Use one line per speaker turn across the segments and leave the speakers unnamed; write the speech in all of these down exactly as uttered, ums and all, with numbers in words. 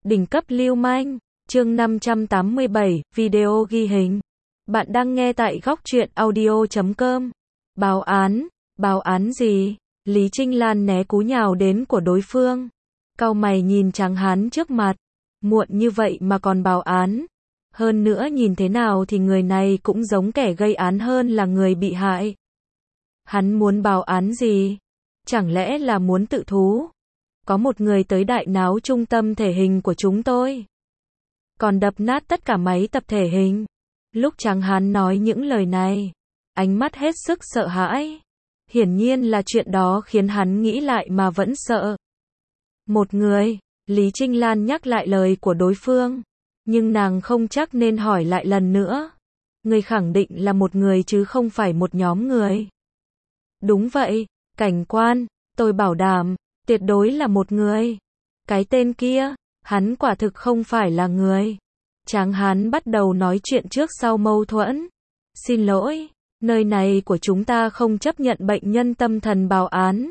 Đỉnh cấp lưu manh, chương năm trăm tám mươi bảy, video ghi hình. Bạn đang nghe tại góc truyện audio chấm com. Báo án, báo án gì? Lý Trinh Lan né cú nhào đến của đối phương. Cau mày nhìn tráng hán trước mặt. Muộn như vậy mà còn báo án. Hơn nữa nhìn thế nào thì người này cũng giống kẻ gây án hơn là người bị hại. Hắn muốn báo án gì? Chẳng lẽ là muốn tự thú? Có một người tới đại náo trung tâm thể hình của chúng tôi. Còn đập nát tất cả máy tập thể hình. Lúc tráng hán nói những lời này, ánh mắt hết sức sợ hãi. Hiển nhiên là chuyện đó khiến hắn nghĩ lại mà vẫn sợ. Một người, Lý Trinh Lan nhắc lại lời của đối phương. Nhưng nàng không chắc nên hỏi lại lần nữa. Người khẳng định là một người chứ không phải một nhóm người. Đúng vậy, cảnh quan, tôi bảo đảm, tuyệt đối là một người. Cái tên kia, hắn quả thực không phải là người. Tráng hán bắt đầu nói chuyện trước sau mâu thuẫn. Xin lỗi, nơi này của chúng ta không chấp nhận bệnh nhân tâm thần báo án.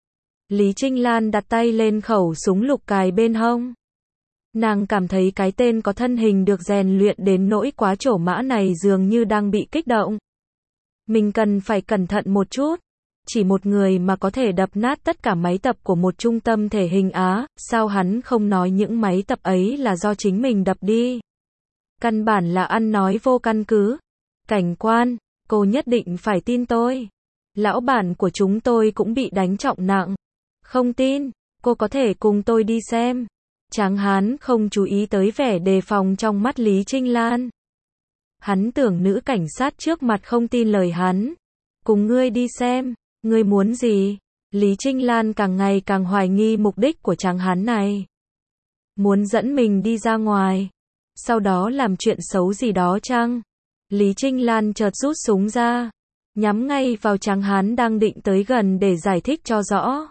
Lý Trinh Lan đặt tay lên khẩu súng lục cài bên hông. Nàng cảm thấy cái tên có thân hình được rèn luyện đến nỗi quá trổ mã này dường như đang bị kích động. Mình cần phải cẩn thận một chút. Chỉ một người mà có thể đập nát tất cả máy tập của một trung tâm thể hình Á, sao hắn không nói những máy tập ấy là do chính mình đập đi? Căn bản là ăn nói vô căn cứ. Cảnh quan, cô nhất định phải tin tôi. Lão bản của chúng tôi cũng bị đánh trọng nặng. Không tin, cô có thể cùng tôi đi xem. Tráng hán không chú ý tới vẻ đề phòng trong mắt Lý Trinh Lan. Hắn tưởng nữ cảnh sát trước mặt không tin lời hắn. Cùng ngươi đi xem. Ngươi muốn gì? Lý Trinh Lan càng ngày càng hoài nghi mục đích của tráng hán này. Muốn dẫn mình đi ra ngoài. Sau đó làm chuyện xấu gì đó chăng? Lý Trinh Lan chợt rút súng ra. Nhắm ngay vào tráng hán đang định tới gần để giải thích cho rõ.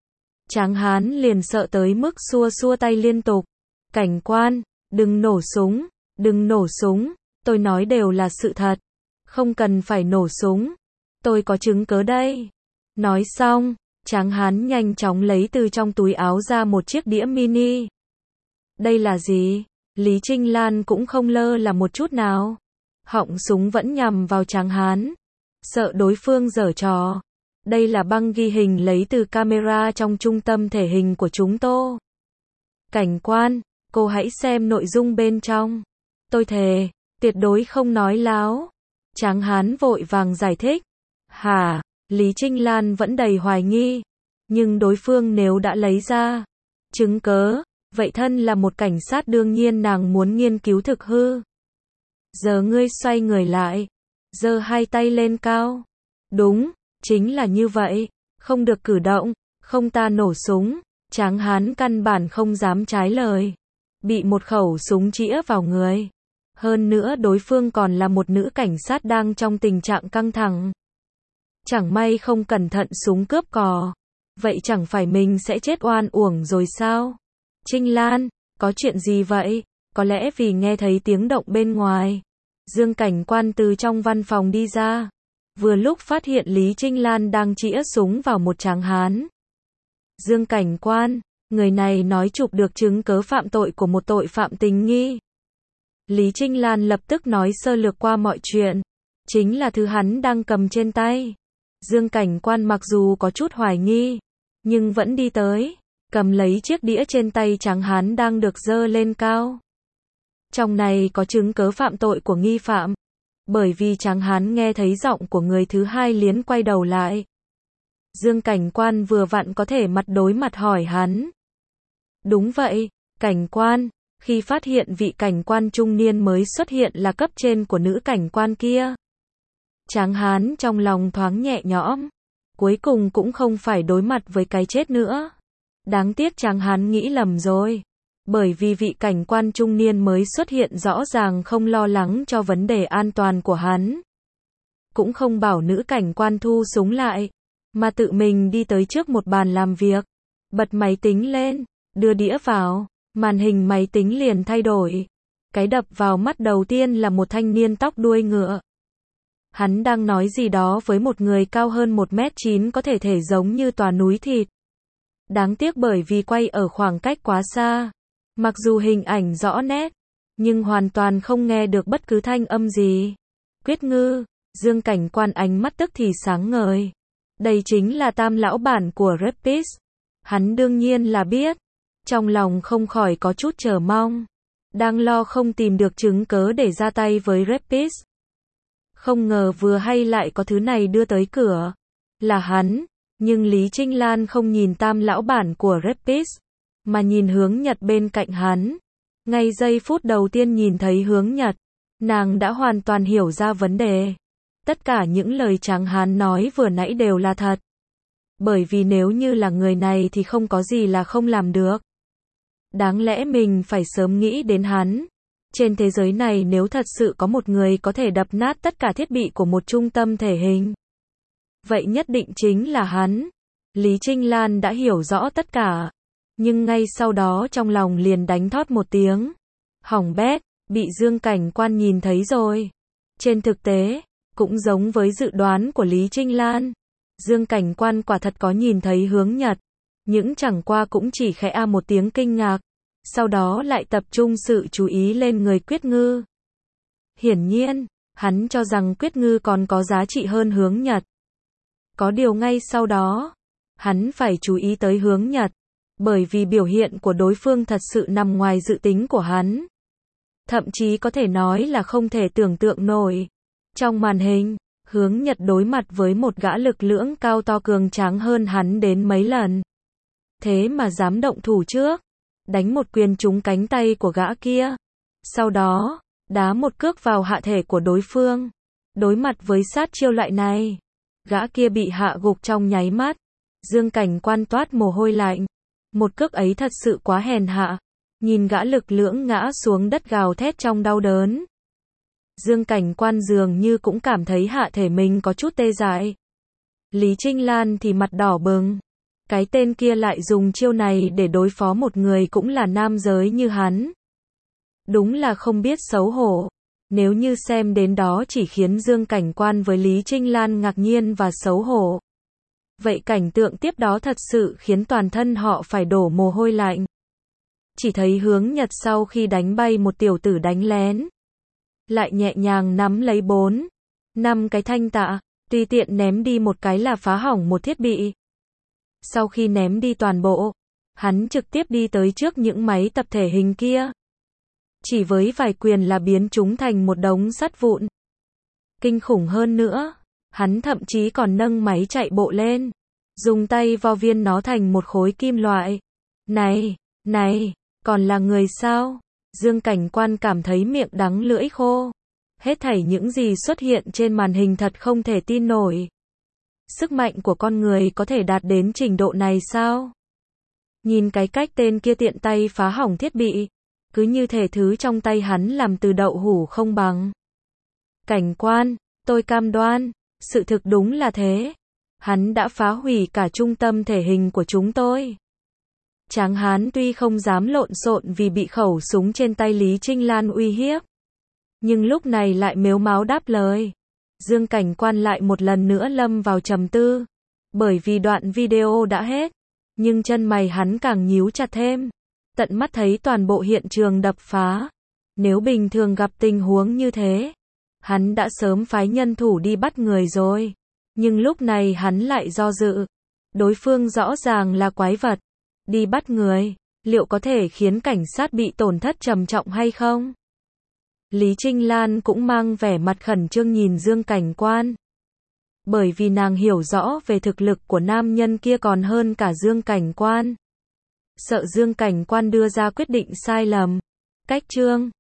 Tráng hán liền sợ tới mức xua xua tay liên tục. Cảnh quan, đừng nổ súng, đừng nổ súng, tôi nói đều là sự thật. Không cần phải nổ súng. Tôi có chứng cớ đây. Nói xong, tráng hán nhanh chóng lấy từ trong túi áo ra một chiếc đĩa mini. Đây là gì? Lý Trinh Lan cũng không lơ là một chút nào. Họng súng vẫn nhằm vào tráng hán. Sợ đối phương giở trò. Đây là băng ghi hình lấy từ camera trong trung tâm thể hình của chúng tôi. Cảnh quan, cô hãy xem nội dung bên trong. Tôi thề, tuyệt đối không nói láo. Tráng hán vội vàng giải thích. Hả? Lý Trinh Lan vẫn đầy hoài nghi. Nhưng đối phương nếu đã lấy ra chứng cớ, vậy thân là một cảnh sát đương nhiên nàng muốn nghiên cứu thực hư. Giờ ngươi xoay người lại. Giơ hai tay lên cao. Đúng, chính là như vậy. Không được cử động, không ta nổ súng. Tráng hán căn bản không dám trái lời. Bị một khẩu súng chĩa vào người. Hơn nữa đối phương còn là một nữ cảnh sát đang trong tình trạng căng thẳng. Chẳng may không cẩn thận súng cướp cò. Vậy chẳng phải mình sẽ chết oan uổng rồi sao? Trinh Lan, có chuyện gì vậy? Có lẽ vì nghe thấy tiếng động bên ngoài. Dương cảnh quan từ trong văn phòng đi ra. Vừa lúc phát hiện Lý Trinh Lan đang chĩa súng vào một tráng hán. Dương cảnh quan, người này nói chụp được chứng cớ phạm tội của một tội phạm tình nghi. Lý Trinh Lan lập tức nói sơ lược qua mọi chuyện. Chính là thứ hắn đang cầm trên tay. Dương cảnh quan mặc dù có chút hoài nghi, nhưng vẫn đi tới, cầm lấy chiếc đĩa trên tay tráng hán đang được giơ lên cao. Trong này có chứng cớ phạm tội của nghi phạm. Bởi vì tráng hán nghe thấy giọng của người thứ hai liền quay đầu lại. Dương cảnh quan vừa vặn có thể mặt đối mặt hỏi hắn. Đúng vậy, cảnh quan, khi phát hiện vị cảnh quan trung niên mới xuất hiện là cấp trên của nữ cảnh quan kia. Tráng hán trong lòng thoáng nhẹ nhõm. Cuối cùng cũng không phải đối mặt với cái chết nữa. Đáng tiếc tráng hán nghĩ lầm rồi. Bởi vì vị cảnh quan trung niên mới xuất hiện rõ ràng không lo lắng cho vấn đề an toàn của hắn. Cũng không bảo nữ cảnh quan thu súng lại. Mà tự mình đi tới trước một bàn làm việc. Bật máy tính lên. Đưa đĩa vào. Màn hình máy tính liền thay đổi. Cái đập vào mắt đầu tiên là một thanh niên tóc đuôi ngựa. Hắn đang nói gì đó với một người cao hơn một mét chín có thể thể giống như tòa núi thịt. Đáng tiếc bởi vì quay ở khoảng cách quá xa, Mặc dù hình ảnh rõ nét, nhưng hoàn toàn không nghe được bất cứ thanh âm gì. Quyết Ngư, Dương Cảnh Quan ánh mắt tức thì sáng ngời. Đây chính là tam lão bản của Rapid. Hắn đương nhiên là biết. Trong lòng không khỏi có chút chờ mong. Đang lo không tìm được chứng cớ để ra tay với Rapid. Không ngờ vừa hay lại có thứ này đưa tới cửa. Là hắn. Nhưng Lý Trinh Lan không nhìn tam lão bản của Rapid, mà nhìn Hướng Nhật bên cạnh hắn. Ngay giây phút đầu tiên nhìn thấy Hướng Nhật, nàng đã hoàn toàn hiểu ra vấn đề. Tất cả những lời Tráng Hán nói vừa nãy đều là thật. Bởi vì nếu như là người này thì không có gì là không làm được. Đáng lẽ mình phải sớm nghĩ đến hắn. Trên thế giới này nếu thật sự có một người có thể đập nát tất cả thiết bị của một trung tâm thể hình, vậy nhất định chính là hắn. Lý Trinh Lan đã hiểu rõ tất cả. Nhưng ngay sau đó trong lòng liền đánh thót một tiếng. Hỏng bét, bị Dương Cảnh Quan nhìn thấy rồi. Trên thực tế, cũng giống với dự đoán của Lý Trinh Lan. Dương Cảnh Quan quả thật có nhìn thấy Hướng Nhật. Nhưng chẳng qua cũng chỉ khẽ a một tiếng kinh ngạc. Sau đó lại tập trung sự chú ý lên người Quyết Ngư. Hiển nhiên, hắn cho rằng Quyết Ngư còn có giá trị hơn Hướng Nhật. Có điều ngay sau đó, hắn phải chú ý tới Hướng Nhật. Bởi vì biểu hiện của đối phương thật sự nằm ngoài dự tính của hắn. Thậm chí có thể nói là không thể tưởng tượng nổi. Trong màn hình, Hướng Nhật đối mặt với một gã lực lưỡng cao to cường tráng hơn hắn đến mấy lần. Thế mà dám động thủ trước. Đánh một quyền trúng cánh tay của gã kia. Sau đó, đá một cước vào hạ thể của đối phương. Đối mặt với sát chiêu loại này, gã kia bị hạ gục trong nháy mắt. Dương Cảnh Quan toát mồ hôi lạnh. Một cước ấy thật sự quá hèn hạ. Nhìn gã lực lưỡng ngã xuống đất gào thét trong đau đớn. Dương Cảnh Quan dường như cũng cảm thấy hạ thể mình có chút tê dại. Lý Trinh Lan thì mặt đỏ bừng. Cái tên kia lại dùng chiêu này để đối phó một người cũng là nam giới như hắn. Đúng là không biết xấu hổ. Nếu như xem đến đó chỉ khiến Dương Cảnh Quan với Lý Trinh Lan ngạc nhiên và xấu hổ. Vậy cảnh tượng tiếp đó thật sự khiến toàn thân họ phải đổ mồ hôi lạnh. Chỉ thấy Hướng Nhật sau khi đánh bay một tiểu tử đánh lén, lại nhẹ nhàng nắm lấy bốn, năm cái thanh tạ, tùy tiện ném đi một cái là phá hỏng một thiết bị. Sau khi ném đi toàn bộ, hắn trực tiếp đi tới trước những máy tập thể hình kia. Chỉ với vài quyền là biến chúng thành một đống sắt vụn. Kinh khủng hơn nữa, hắn thậm chí còn nâng máy chạy bộ lên, dùng tay vo viên nó thành một khối kim loại. Này, này, còn là người sao? Dương Cảnh Quan cảm thấy miệng đắng lưỡi khô. Hết thảy những gì xuất hiện trên màn hình thật không thể tin nổi. Sức mạnh của con người có thể đạt đến trình độ này sao? Nhìn cái cách tên kia tiện tay phá hỏng thiết bị, cứ như thể thứ trong tay hắn làm từ đậu hũ không bằng. Cảnh Quan, tôi cam đoan, sự thực đúng là thế. Hắn đã phá hủy cả trung tâm thể hình của chúng tôi. Tráng Hán tuy không dám lộn xộn vì bị khẩu súng trên tay Lý Trinh Lan uy hiếp, nhưng lúc này lại mếu máo đáp lời. Dương Cảnh Quan lại một lần nữa lâm vào trầm tư. Bởi vì đoạn video đã hết, nhưng chân mày hắn càng nhíu chặt thêm. Tận mắt thấy toàn bộ hiện trường đập phá. Nếu bình thường gặp tình huống như thế, hắn đã sớm phái nhân thủ đi bắt người rồi. Nhưng lúc này hắn lại do dự. Đối phương rõ ràng là quái vật. Đi bắt người, liệu có thể khiến cảnh sát bị tổn thất trầm trọng hay không? Lý Trinh Lan cũng mang vẻ mặt khẩn trương nhìn Dương Cảnh Quan. Bởi vì nàng hiểu rõ về thực lực của nam nhân kia còn hơn cả Dương Cảnh Quan. Sợ Dương Cảnh Quan đưa ra quyết định sai lầm. Cách chương